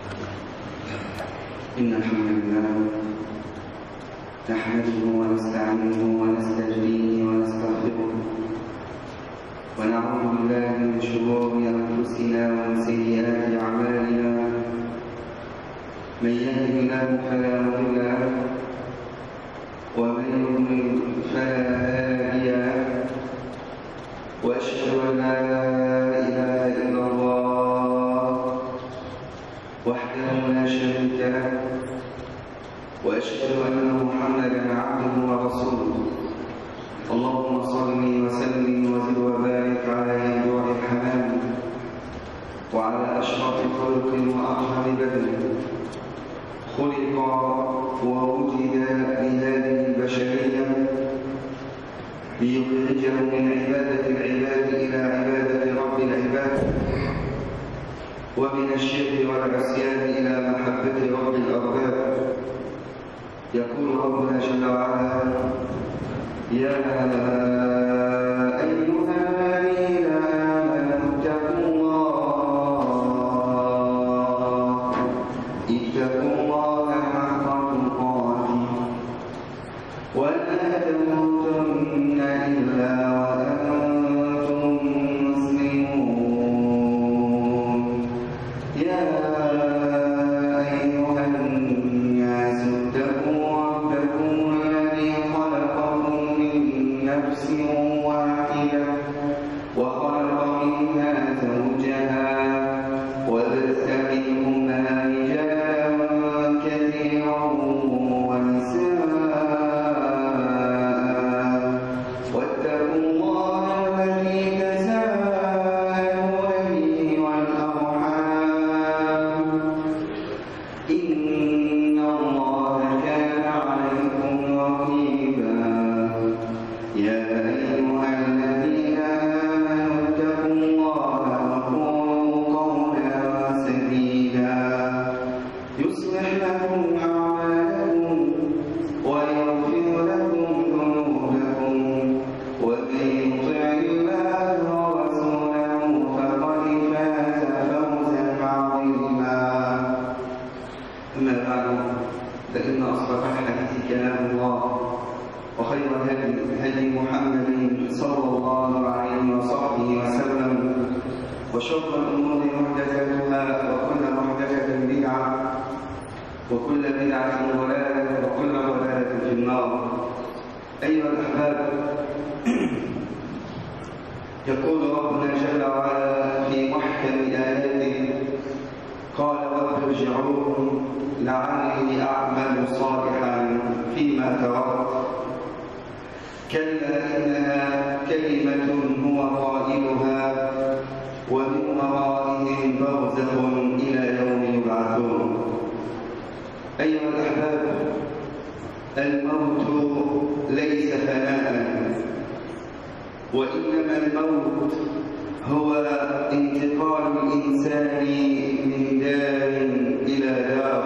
إن الحمد لله نحمده ونستعينه ونستجديه ونستغفره ونعوذ بالله من شرور أنفسنا ومن سيئات أعمالنا. من يهده الله فلا مضل له ومن يضلل فلا هادي له، وأشهد أن لا إله إلا الله وحده لا شريك له، وأشهد أن محمدا عبده ورسوله. اللهم صل وسلم وزد وبارك على ينبوع الحمام وعلى أشرف خلق وأرحم بدن خلق ووجد لهذه البشرية ليخرجه من عبادة العباد إلى عبادة رب العباد، ومن الشرك والعصيان إلى محبة رب الأرباب. يقول ربنا جل وعلا: يا أيها الذين آمنوا اتقوا الله حق تقاته ولا تموتن إلا وأنتم مسلمون. يا أيها الناس اتقوا ربكم الذي خلقكم من نفس واحدة وخلق منها زوجها وبث منهما رجالا كثيرا ونساء، واتقوا الله الذي تساءلون به والأرحام إن الله كان عليكم رقيبا. يا أيها الذين آمنوا اتقوا الله وقولوا قولا سديدا يصلح لكم أعمالكم ويغفر لكم ذنوبكم، ومن يطع الله ورسوله فقد فاز فوزا عظيما. أما بعد، فإن أصدق الحديث كلام الله، وخير هدي محمد صلى الله عليه وصحبه وسلم، وشر الأمور محدثاتها، وكل محدثة بدعة، وكل بدعة ضلالة، وكل ضلالة في النار. أيها الأحباب، يقول ربنا جل وعلا في محكم آياته: قال رب ارجعون لعلي أعمل صالحا فيما تركت كلا إنها كلمة هو قائلها ومن ورائهم برزخ إلى يوم يبعثون. أيها الأحباب، الموت ليس فناء، وإنما الموت هو انتقال الإنسان من دار إلى دار.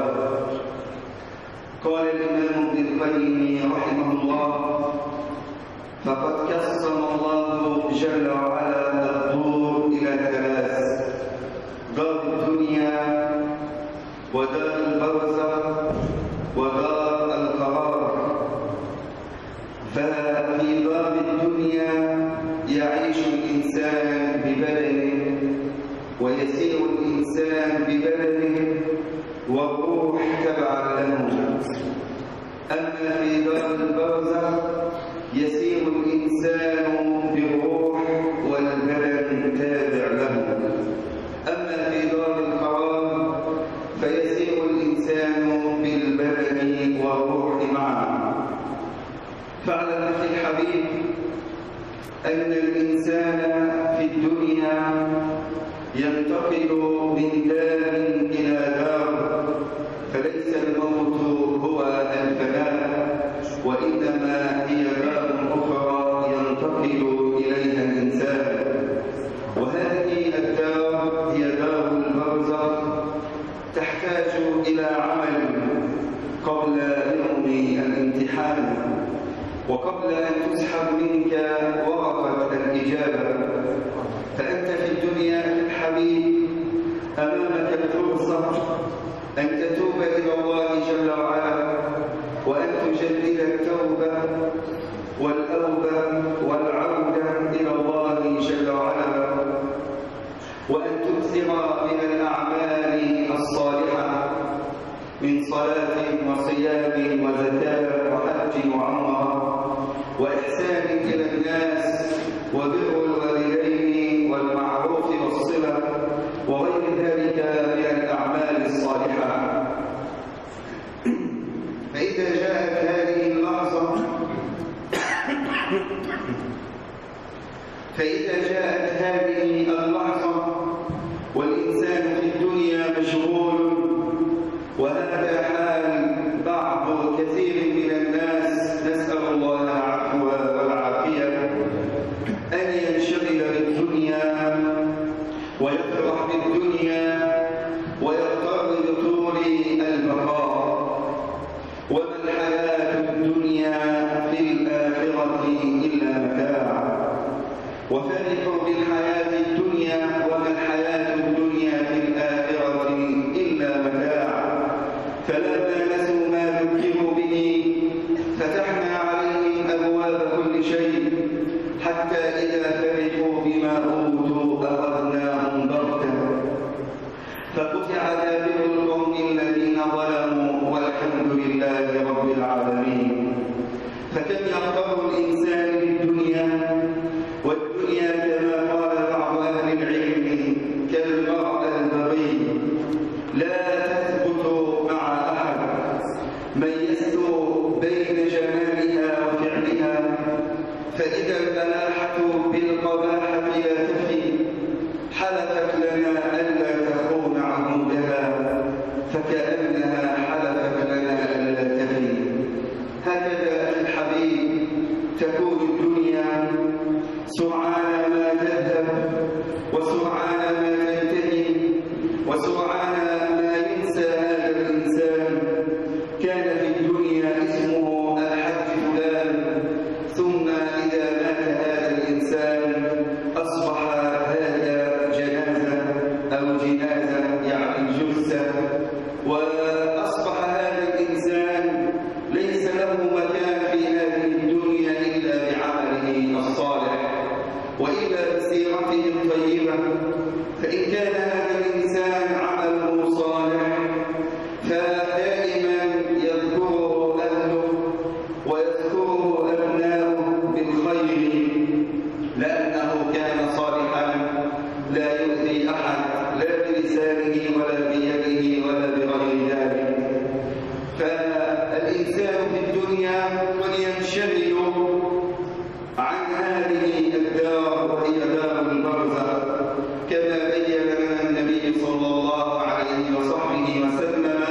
قال الإمام ابن القيم رحمه الله: فقد قسم الله جل وعلا الدور إلى ثلاث: دار الدنيا، ودار البرزخ، ودار القرار. ففي دار الدنيا يعيش الإنسان ببدنه ويسير الإنسان ببدنه والروح تبعا له. أما في دار البرزخ يسير الإنسان بالروح والبدن تابع له. أما في دار القرار فيسير الإنسان بالبدن والروح معا. فاعلم أخي الحبيب أن الإنسان في الدنيا ينتقل من دار إلى دار، فليس الموت هو الفناء، وإنما هي دار أخرى ينتقل إليها الإنسان. وهذه الدار هي دار البرزخ، تحتاج إلى عمل قبل يوم الامتحان، وقبل أن تسحب منك ورقة الإجابة. فأنت في الدنيا الحبيب أمامك الفرصة فرصة أن تتوب إلى الله جل وعلا، وأن تجدد التوبة والأوبة والعودة إلى الله جل وعلا، وأن تكثر من الأعمال الصالحة من صلاة وصيام وزكاة وحج وعمرة وإحسان إلى الناس وبر الوالدين والمعروف والصلة وغير ذلك من الأعمال الصالحة. فإذا جاءت هذه اللحظة والإنسان في الدنيا مشغول، وهذا حال بعض كثير من الناس، نسأل الله العفو والعافية، أن ينشغل بالدنيا ويفرح بالدنيا ويغتر بطول البقاء. وما الحياة الدنيا في الآخرة إلا متاع. وفرحوا بالحياة الدنيا وما الحياة الدنيا في الآخرة إلا متاع. فلما نسوا ما ذكروا به فتحنا عليهم أبواب كل شيء، حتى إذا فرحوا بما أوتوا أخذناهم بغتة فقطع دابر القوم الذين ظلموا والحمد لله رب العالمين. فكم يغتر الإنسان بالدنيا، والدنيا كما قال بعض أهل العلم كالمرء البغي لا تثبت مع أحد، ميزت بين جمالها وفعلها، فإذا البلاحة بالقباحة لا تفي حلفت لنا ألا تخون عهودها فكأنها حلفت لنا ألا تفي. هكذا الحبيب تكون الدنيا، سرعان ما تذهب وسرعان ما تنتهي وسرعان ما ينسى هذا الإنسان. كان في الدنيا اسمه الحج فلان، ثم إذا مات هذا الإنسان أصبح هذا جنازة أو جنازة يعني جثة، وأصبح هذا الإنسان ليس له مكان في هذه الدنيا إلا بعمله الصالح وإلا بسيرته الطيبة. فإن كان هذا الإنسان عمله صالح فدائما يذكره أهله ويذكره أبناؤه بالخير، لأنه كان صالحا لا يؤذي أحد لا بلسانه ولا بيده ولا بغير ذلك. فالإنسان في الدنيا قد ينشغل عن هذه الدار وهي دار البرزخ، كما بين لنا النبي صلى الله عليه وصحبه وسلم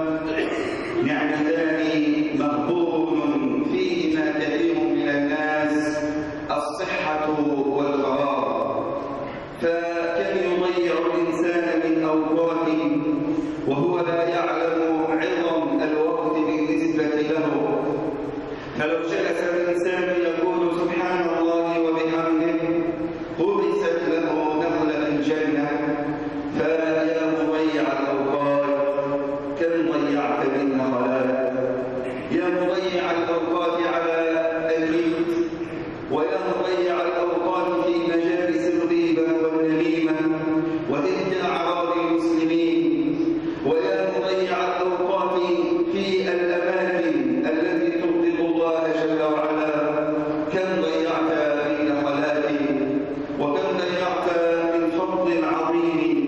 نعمتان مغبون فيهما كثير من الناس، الصحة والفراغ. فكم يضيع الإنسان من أوقاته وهو لا يعلم عظم الوقت بالنسبة له. فلو جلس الإنسان يقول سبحان الله وبحمده غرست له نخلة الجنة. فيا مضيع الأوقات كم ضيعت من نخلات، يا مضيع الأوقات على الريف، ويا مضيع الأوقات في مجالس الغيبة والنميمة وإثم أعراض المسلمين، ويا مضيع الأوقات في الأماكن التي تغضب الله جل وعلا. كم ضيعت من نخلات وكم ضيعت من فضل عظيم.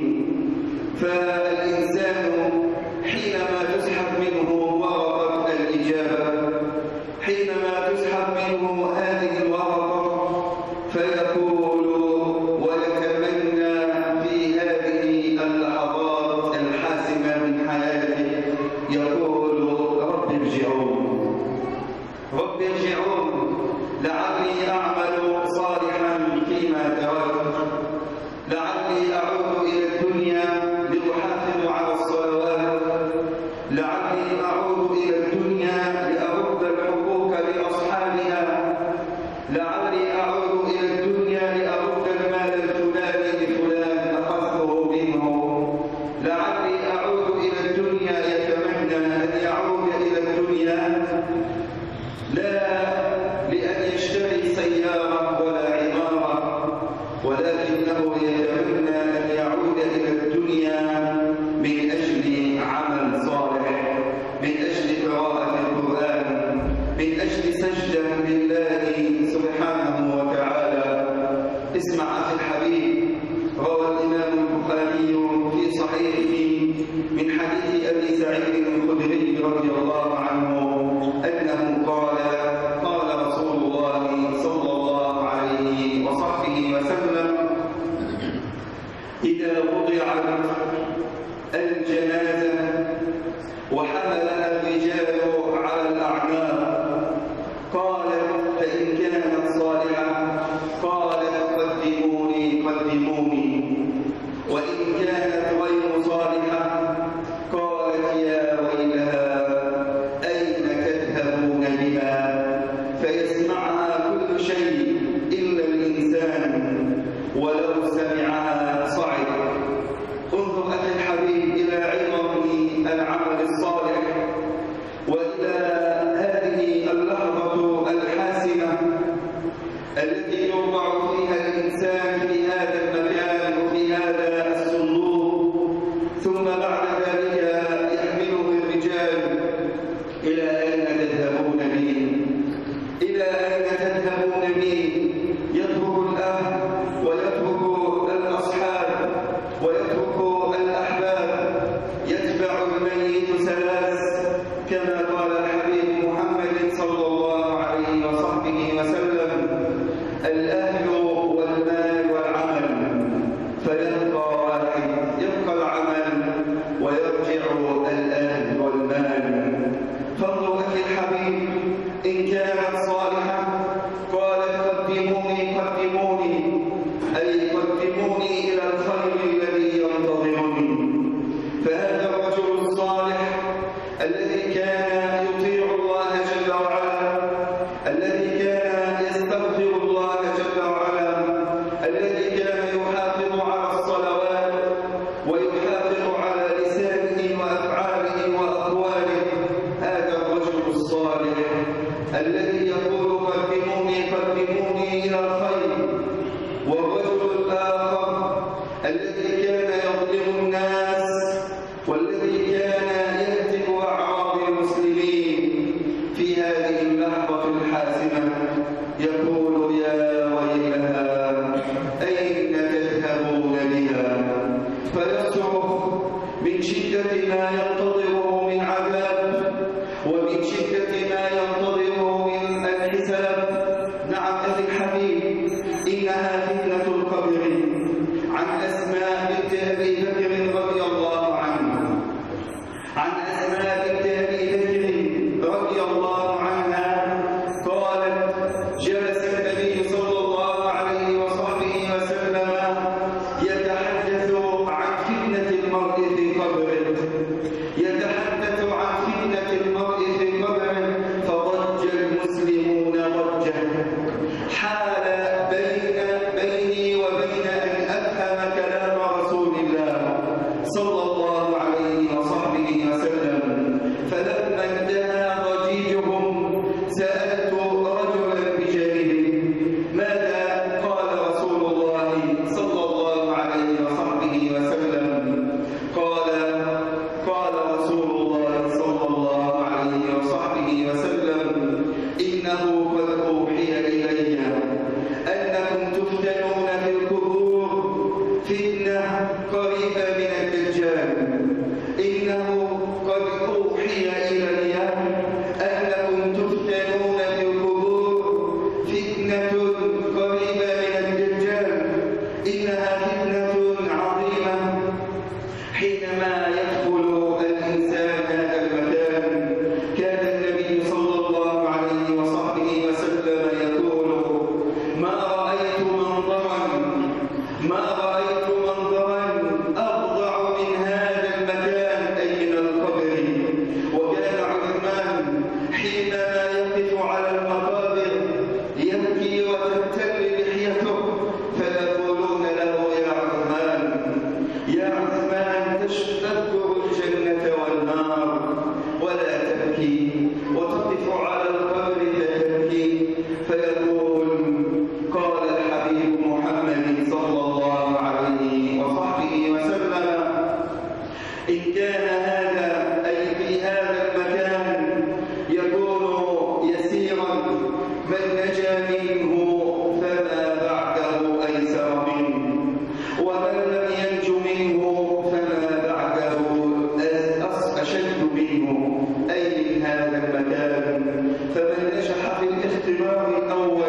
فالإنسان حينما تسحب منه ورقة الإجابة، حينما تسحب منه هذه الورقة فيقول ويتمنى في هذه اللحظات الحاسمة من حياته، يقول رب ارجعون، رب ارجعون لعلي أعمل صالحا فيما تركت، لعلي أعود إلى الدنيا لأحافظ على الصلوات، لعلي أعود إلى الدنيا لأرد الحقوق لأصحابها، لعلي أعود إلى الدنيا لأرد المال الفلاني لفلان أخذته منه، لعلي أعود صعدت الجنازة وحملها الرجال على الأعناق، قالت: فإن كانت صالحة قالت: قدموني قدموني، وإن كانت غير صالحة قالت: يا ويلها أين تذهبون بها؟ فيسمعها كل شيء إلا الإنسان، ولو سمعها صعد. انظر أخي الحبيب إلى عظم العمل الصالح وإلى هذه اللحظة الحاسمة التي يوضع فيها الإنسان في هذا المكان وفي هذا الصندوق، ثم بعد ذلك يحمله الرجال: إلى أين تذهبون بي؟ إلى أين تذهبون بي؟ يترك الأهل ويترك الأصحاب ويترك الأحباب، يتبع الميت ثلاث كما قال الحبيب محمد صلى الله عليه وصحبه وسلم: الأهل والمال والعمل، فيبقى واحد، يبقى العمل ويرجع الأهل والمال. فانظر أخي الحبيب، إن كانت صالحة قالت: قدموني قدموني، أي قدموني إلى الخير الذي ينتظرني. فهذا الرجل الصالح الذي كان يطيع الله جل وعلا، الذي كان يستغفر الله جل وعلا، الذي كان يحافظ على الصلوات ويحافظ على لسانه وأفعاله وأقواله، هذا الرجل الصالح الذي يقول: قدموني قدموني إلى الخير. والرجل الآخر الذي كان يظلم الناس والذي كان يهتك أعراض المسلمين، في هذه اللحظة الحاسمة يقول: يا ويلها أين تذهبون بها؟ فيصرخ من شدة ما ينتظره من عذاب ومن شدة ما ينتظره من الحساب. نعم أخي الحبيب، إنها فتنة القبر. عن أسماء بنت أبي بكر رضي الله عنها، عن أسماء بنت أبي بكر رضي الله عنها قالت: جلس النبي صلى الله عليه وصحبه وسلم يتحدث عن فتنة المرء في قبره، يتحدث عن فتنة المرء في قبره، فضج المسلمون ضجة، حال بيني وبين أن أفهم كلام رسول الله صلى الله عليه وصحبه وسلم. فلما انتهى ضجيجهم سألت رجلا بجانبه: ماذا قال رسول الله صلى الله عليه وصحبه وسلم؟ قال رسول الله صلى الله عليه وصحبه وسلم: إنه قد أوحي إلي أنكم تفتنون في القبور فتنة قريبة من الدجال. إنه قد أوحي إلي أنكم تفتنون في القبور فتنة قريبة من الدجال، إنها فتنة عظيمة. حينما يدخل الإنسان هذا المكان كان النبي صلى الله عليه وصحبه وسلم يقول: ما رأيت منظرا أفظع من هذا المكان، أي من القبر. وكان عثمان حينما يقف على المقابر يبكي وتبتل لحيته، فيقولون له: يا عثمان تذكر الجنة والنار ولا تبكي، وتقف على القبر فتبكي. فيقول: قال الحبيب محمد صلى الله عليه وصحبه وسلم: إن كان هذا أي في هذا المكان يكون يسيرا، من نجا منه فما بعده أيسر منه، ومن لم ينج منه فما بعده أشد منه، أي من هذا المكان. فمن نجح في الاختبار الأول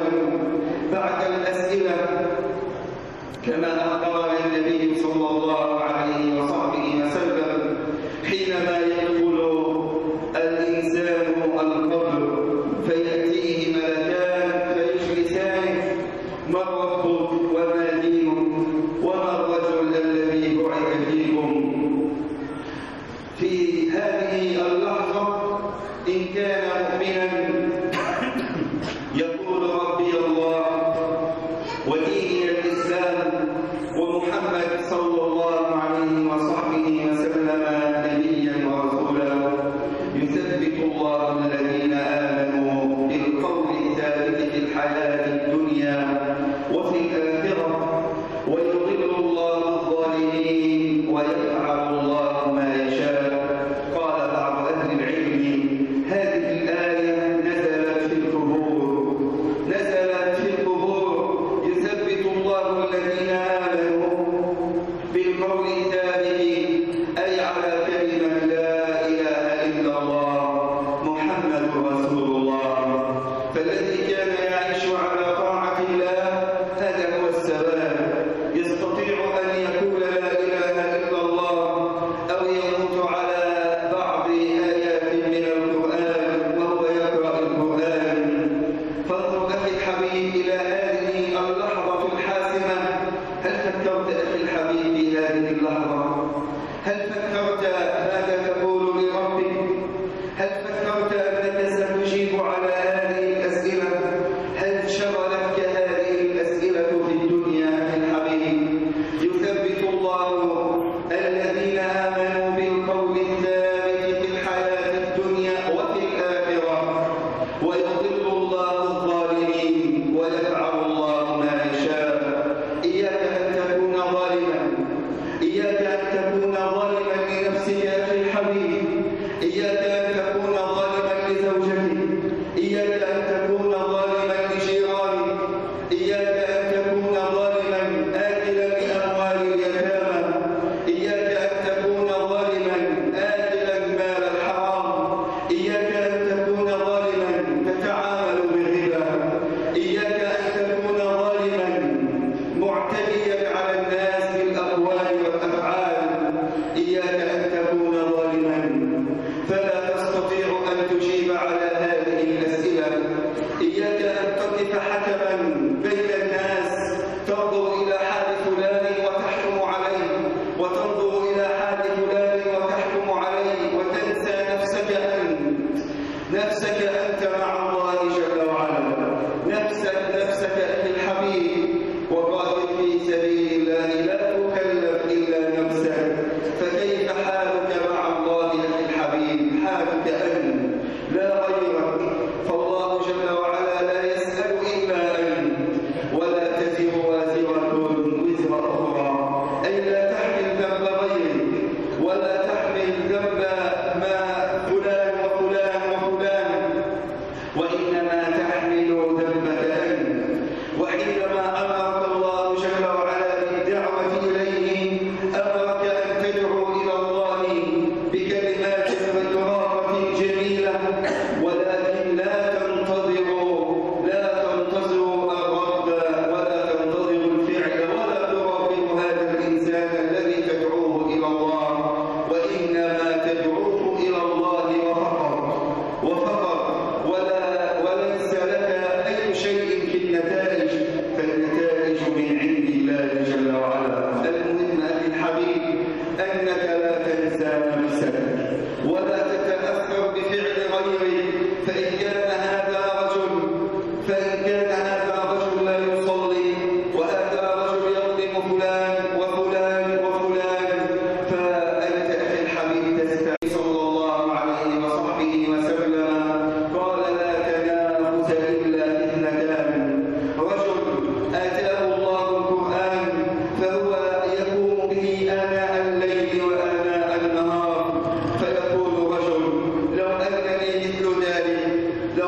بعد الأسئلة كما أخبرنا النبي صلى الله عليه هل فكرت ماذا تقول لربك؟ هل فكرت أنك ستجيب على هذه الأسئلة؟ هل شغلتك هذه الأسئلة في الدنيا أخي الحبيب؟ يثبت الله الذين آمنوا بالقول الثابت في الحياة الدنيا وفي الآخرة، ويضل الله الظالمين ويفعل الله ما يشاء. إياك أن تكون ظالما، إياك أن تكون ظالما لنفسك أخي الحبيب، إياك أن تكون ظالما لزوجتك، إياك أن تكون ظالما لجيرانك، إياك أن تكون ظالما آكلا لأموال اليتامى، إياك أن تكون ظالما آكلا مال الحرام، إياك أن تكون ظالما تتعامل بالربا، إياك أن تكون ظالما معتديا على الناس بالأقوال والأفعال، إياك أن تكون ظالما فلا تستطيع أن تجيب على هذه الأسئلة، إياك أن تقف حكما بين الناس تنظر إلى حال فلان وتحكم عليه، وتنظر إلى حال فلان وتحكم عليه، وتنسى نفسك أنت مع الله جل وعلا، نفسك أخي الحبيب. وقاتل في سبيل الله لا تكلف إلا نفسك، فكيف حالك مع الله أخي الحبيب؟ حالك أنت لا غيرك، فالله جل وعلا لا يسأل إلا أنت، ولا تزر وازرة وزر أخرى، أي لا تحمل ذنب غيرك، ولا تحمل ذنب ما فلان وفلان وفلان، وإنما تحمل ذنبك أنت. وحينما أمرك الله جل وعلا بالدعوة إليه، أمرك أن تدعو إلى الله بكلمات وترابة جميلة، ولكن لا تنتظر الرد، ولا تنتظر الفعل، ولا تراقب هذا الإنسان الذي تدعوه إلى الله، وإنما تدعوه إلى الله وفقط، وليس لك أي شيء في النتائج، فالنتائج من عند الله جل وعلا. المهم أخي الحبيب أنك لا تنسى نفسك، ولا تتأثر بفعل غيرك، فإن كان هذا رجل لا يصلي، وهذا رجل يظلم فلان وفلان وفلان، فأنت أخي الحبيب تستعين. صلى الله عليه وصحبه وسلم قال لا تنافس إلا اثنتان: رجل آتاه الله القرآن فهو يقوم به آناء الليل وآناء النهار، فيقول رجل: لو أنني مثل ذلك، لو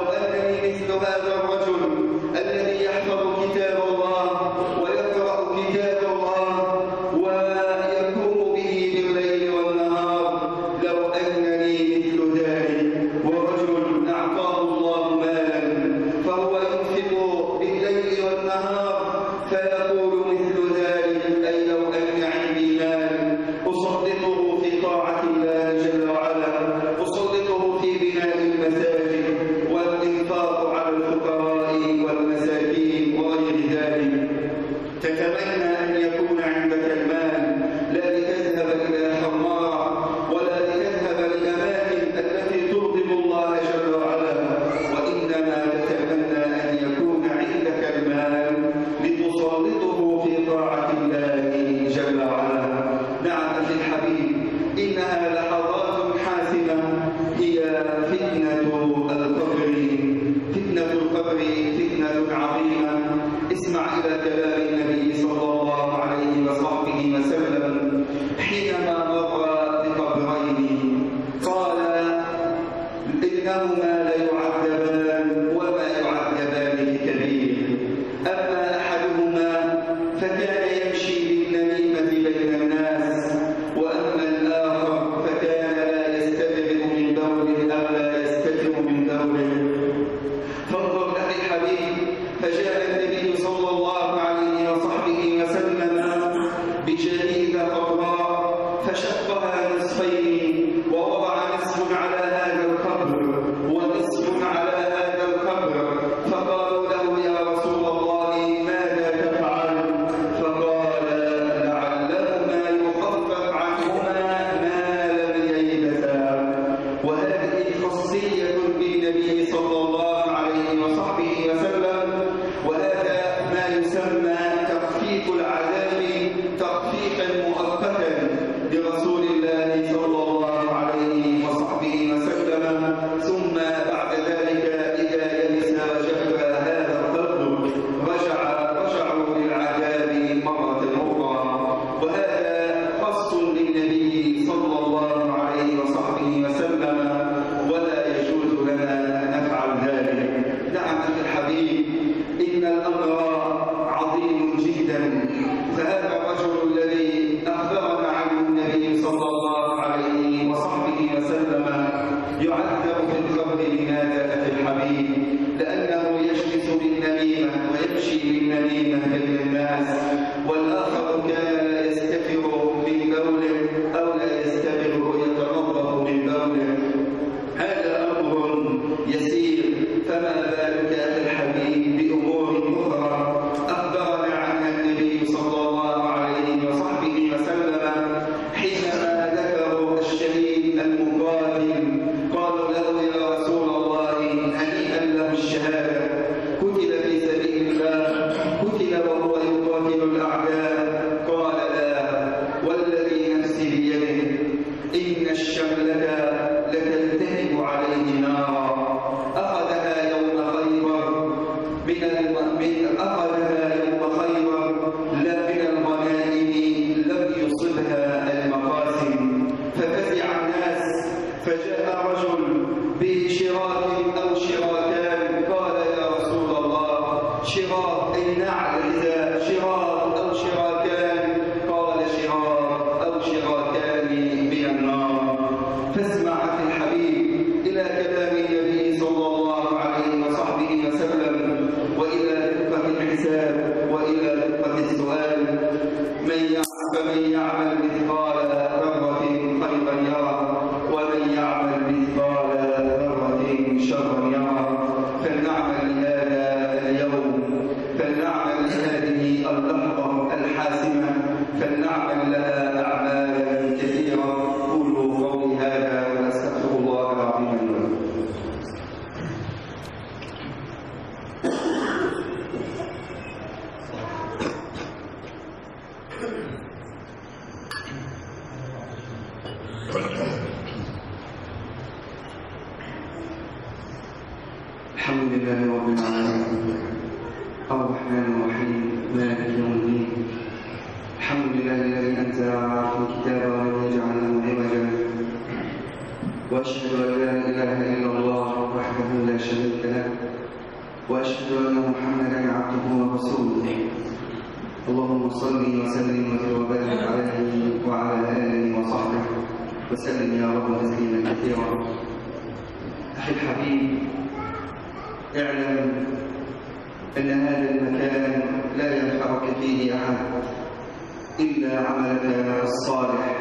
الله صلى الله عليه وصحبه وسلم. ثم بعد ذلك إذا يئس وشفى هذا القلب رجعوا للعذاب مرة أخرى، وهذا خاص بالنبي صلى الله عليه وصحبه وسلم، ولا يجوز لنا أن نفعل ذلك. نعم أخي الحبيب، إن الأمر عظيم جدا. فهذا الرجل الذي أخبرنا عنه النبي صلى الله عليه وصحبه وسلم يعذب في القبر. لماذا أخي الحبيب؟ لأنه يجلس بالنميمة ويمشي بالنميمة بين الناس، والآخر كان لا يستتر من بوله أو لا يستتر يتنظف من بوله. هذا أمر يسير، فما بالك أخي الحبيب بأمور أخرى أخبرنا عنها النبي صلى الله عليه وصحبه وسلم حينما ذكروا الشهيد المقاتل. قالوا له يا رسول الله هنيئا له الشهادة، قتل في سبيل الله، قتل وهو يقاتل الأعداء. قال لا، والذي نفسي بيده إن الشملة لتلتهب عليه نارا. أخذها يوم خيبر لا من الغنائم لم يصبها المقاسم. ففزع الناس، فجاء رجل بشراك أو شراكان. قال يا رسول الله شراك أي نعل، إذا شراك أو شراكان؟ قال شراك أو شراكان من النار. فاسمع أخي الحبيب إلى كلام النبي صلى الله عليه وصحبه وسلم، وإلى دقة الحساب، وإلى دقة السؤال. فمن يعمل مثقال ذرة خيرا يره، ومن يعمل مثقال ذرة شرا يره. فلنعمل لهذا اليوم، فلنعمل لهذه اللحظة الحاسمة، فلنعمل لها أعمالا كثيرة. قولوا قولي هذا وأستغفر الله العظيم لي ولكم. الحمد لله رب العالمين، الرحمن الرحيم، مالك يوم الدين. الحمد لله الذي أنزل على عبده الكتاب ولم يجعل له عوجا، وأشهد أن لا إله إلا الله وحده لا شريك له، وأشهد أن محمدا عبده ورسوله. اللهم صل وسلم وبارك عليه وعلى آله وصحبه وسلم يا رب تسليما كثيرا. أخي الحبيب، اعلم أن هذا المكان لا ينفعك فيه أحد إلا عملك الصالح.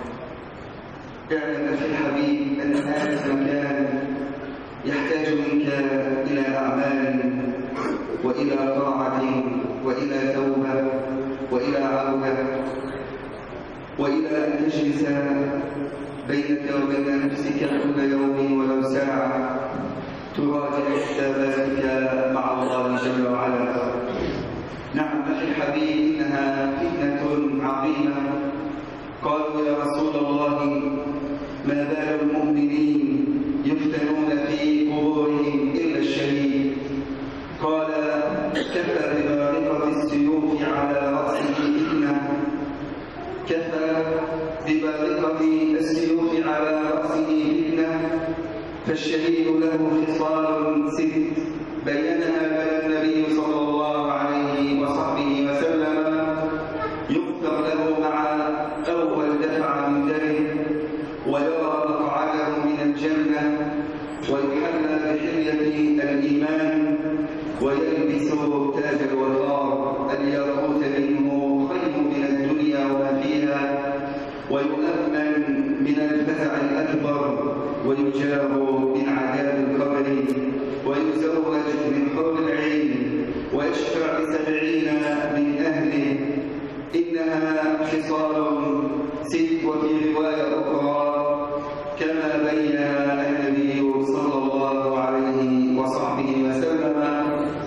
اعلم أخي الحبيب أن هذا المكان يحتاج منك إلى أعمال وإلى طاعة وإلى توبة وإلى عودة، وإلى أن تجلس بينك وبين نفسك كل يوم ولو ساعة تراجع حساباتك مع الله جل وعلا. نعم أخي الحبيب، إنها فتنة عظيمة. قالوا يا رسول الله ما بال المؤمنين يفتنون في قبورهم إلا الشهيد؟ قال كفى ببارقة السيوف على رأسه فتنة، كفى ببارقة السيوف على رأسه فتنة، فالشهيد له خصال 6 بينها لنا النبي صلى الله عليه وصحبه وسلم. يغفر له مع أول دفع من دمه، ويرى مقعده من الجنة، ويحلى بحلية الإيمان، ويلبس تاج الوقار الياقوت منه خير من الدنيا وما فيها، ويؤمن من الفزع الأكبر، ويجار من عذاب القبر، ويزوج من حور العين، ويشفع ب70 من أهله. إنها خصال 6، وفي رواية أخرى كما بينها النبي صلى الله عليه وصحبه وسلم.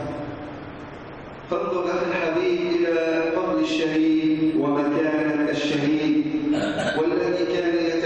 فانظر أخي الحبيب إلى فضل الشهيد ومكانة الشهيد، والذي كان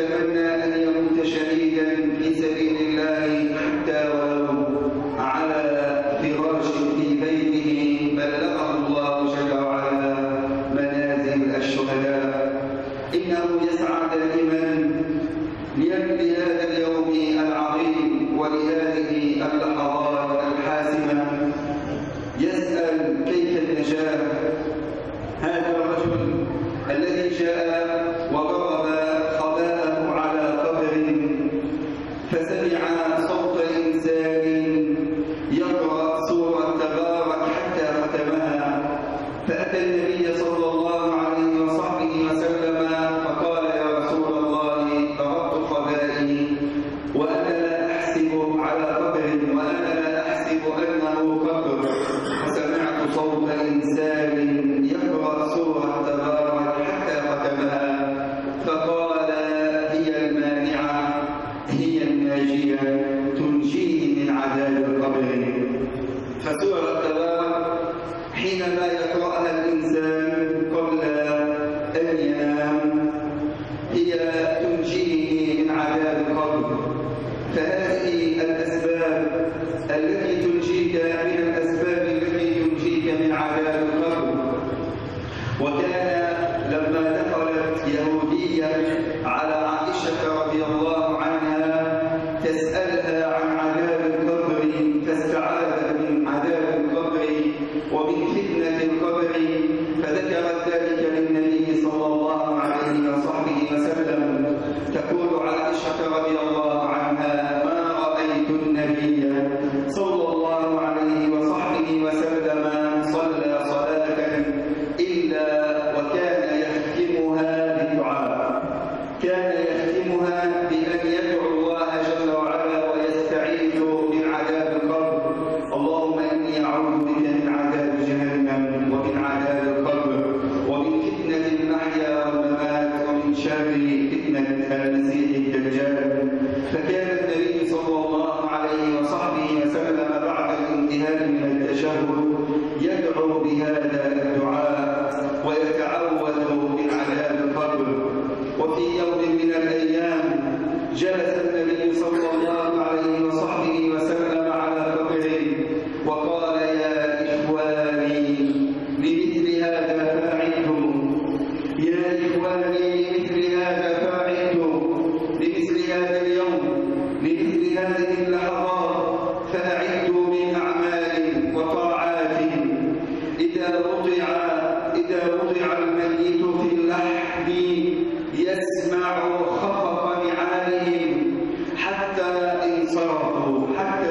فهذه الأسباب التي تنجيك من الأسباب التي تنجيك من عذاب القبر. وكان لما دخلت يهودية على عائشة رضي الله عنها تسألها عن عذاب القبر، فاستعاذت من عذاب القبر ومن فتنة القبر، فذكرت ذلك للنبي صلى الله عليه وصحبه وسلم. تقول عائشة رضي الله عنها: ما رأيت النبي صلى الله عليه وصحبه وسلم صلى صلاة إلا وكان يختمها بالدعاء، كان يختمها بأن يدعو الله جل وعلا ويستعيذ من عذاب القبر: اللهم إني أعوذ بك من عذاب جهنم ومن عذاب القبر ومن فتنة المحيا والممات ومن شر فتنة المسيح الدجال. فكان النبي صلى الله عليه وصحبه وسلم بعد الانتهاء من التشهد يدعو بهذا الدعاء ويتعوذ من عذاب القبر. وفي يوم من الأيام جلس النبي صلى الله عليه وصحبه وسلم على قبره وقال: يا إخواني لمثل هذا فاعلتم، يا إخواني لمثل هذا فاعلتم، لمثل هذا اليوم، لمثل هذه اللحظات فأعدوا من أعمال وطاعات. إذا وضع الميت في اللحد يسمع خفق نعالهم حتى ينصرفون،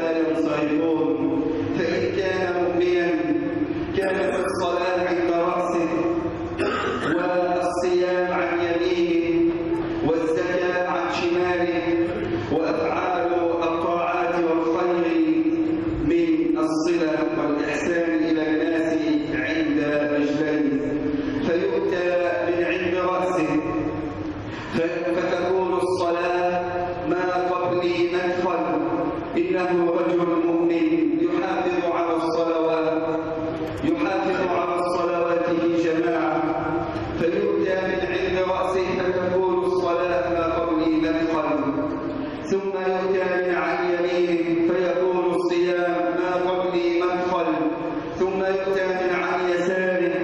فإن كان مؤمنا كان في الصلاة عند رأسه والصيام عن يمينه والزكاة عن شماله وأفعال الطاعات والخير من الصلة والإحسان إلى الناس عند رجليه، فيؤتى من عند رأسه فتكون الصلاة ما قبلي مدخل، إنه رجل مؤمن يحافظ على الصلوات في جماعة، فيؤتى من عند رأسه فتكون الصلاة ما قبلي مدخل، ثم يؤتى من عن يمينه فيكون الصيام ما قبلي مدخل، ثم يؤتى من عن يساره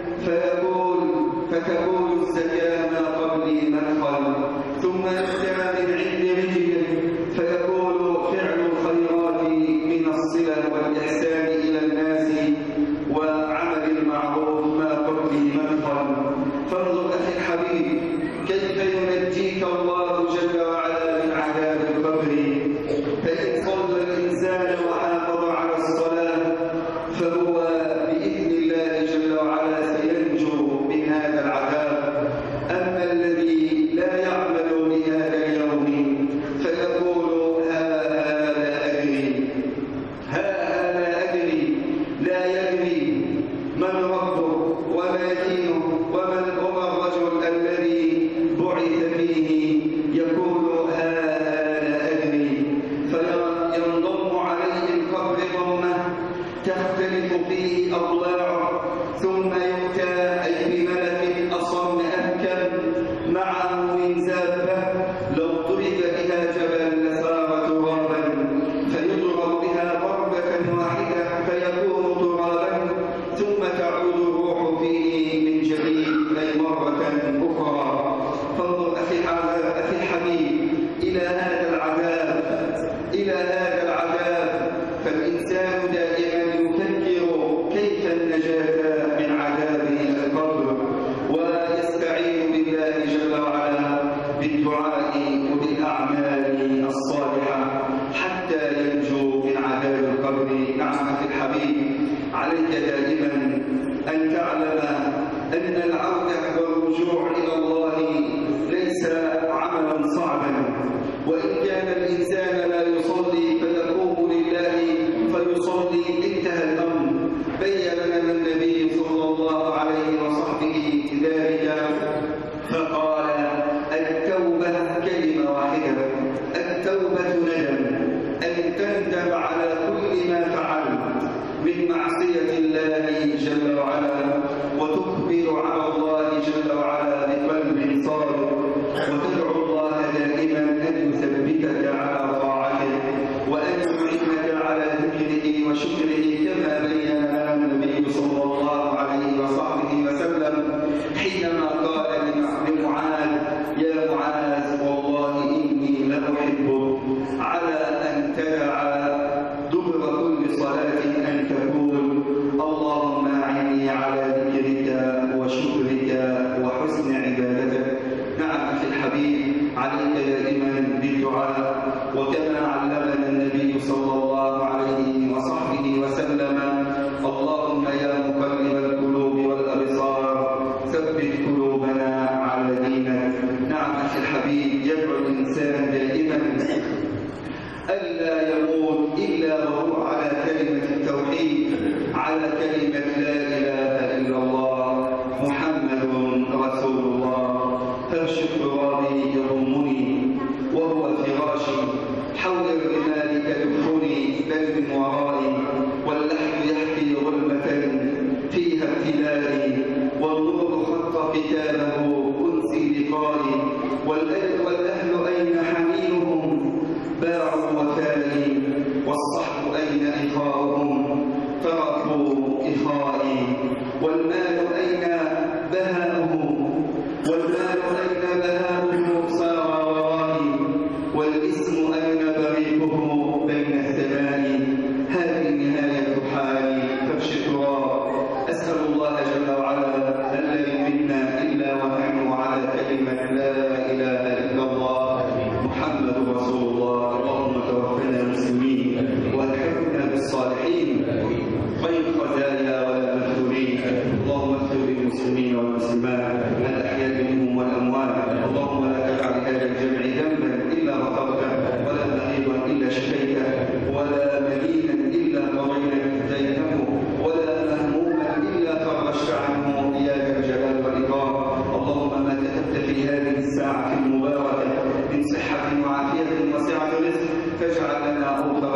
فتكون الزكاة ما قبلي مدخل، ثم يؤتى من عند رجله فيكون فعل الخيرات من الصلة والإحسان إلى الناس وعمل المعروف ما قبلي مدخل. فانظر أخي الحبيب كيف ينجيك الله جل وعلا من عذاب القبر. فإن صلى الإنسان وحافظ على الصلاة فهو بإذن الله جل وعلا سينجو من هذا العذاب. أما الذي لا يعمل بهذا اليوم فيقول: ها لا أدري، لا يدري من ربه وما دينه ومن هو الرجل الذي بعث فيه، يقول: ها لا أدري، فينضم عليه القبر ضمه تختلف فيه أضلاعه، ثم يؤتى أي بملك أصم أهكم معه من زابة لو ضرب بها جبل لصار ترابا، فيضرب بها ضربة واحدة فيكون ترابا، ثم تعود الروح فيه من جديد أي مرة أخرى. فانظر أخي الحبيب إلى هذا العذاب، فالإنسان دائما يفكر كيف النجاة من عذاب القبر، ويستعين بالله جل وعلا بالدعاء وبالأعمال الصالحة حتى ينجو من عذاب القبر. نعم أخي الحبيب، عليك دائما أن تعلم أن العودة والرجوع إلى الله ليس عملا صعبا، وإن كان الإنسان لا يصلي فيقوم لله فيصلي انتهى الأمر. بين لنا النبي صلى الله عليه وصحبه ذلك فقال: التوبة كلمة واحدة، التوبة ندم، أن تندم على كل ما فعلت من معصية الله جل وعلا، وتقبل على الله جل وعلا بقلب صادق، وتدعو الله دائما أن يثبتك على طاعته الإنسان دائما ألا يموت إلا وهو على كلمة التوحيد، على كلمة لا إله إلا الله محمد رسول الله. فرش التراب يضمني وهو فراشي، حول الرمال كدفني بل من ورائي، واللحم يحكي ظلمة فيها ابتلائي، والنور خط كتابه أنسي لقائي، والأهل أين حنينهم باعوا وفائي، والصحب أين إخاؤهم تركوا إخائي، والمال أين بهاؤه صار ورائي، والاسم أين بريقه بين السماء. هذه نهاية حالي فرش التراب. أسأل الله جل وعلا ألا يمتنا إلا ونحن على كلمة لا إله إلا الله محمد رسول الله. اللهم توفنا مسلمين والحقنا بالصالحين غير خزايا ولا مفتونين. اللهم اغفر للمسلمين والمسلمات الأحياء منهم والأموات. اللهم لا تجعل هذا الجمع ذنبا إلا غفرته، ولا مريضا إلا شفيته، ولا مدينا إلا قضيته، ولا مهموما إلا فرجت عنه يا ذا الجلال والإكرام. اللهم ما كتبت في هذه الساعة المباركة من صحة وعافية وسعة رزق فاجعل لنا أوفر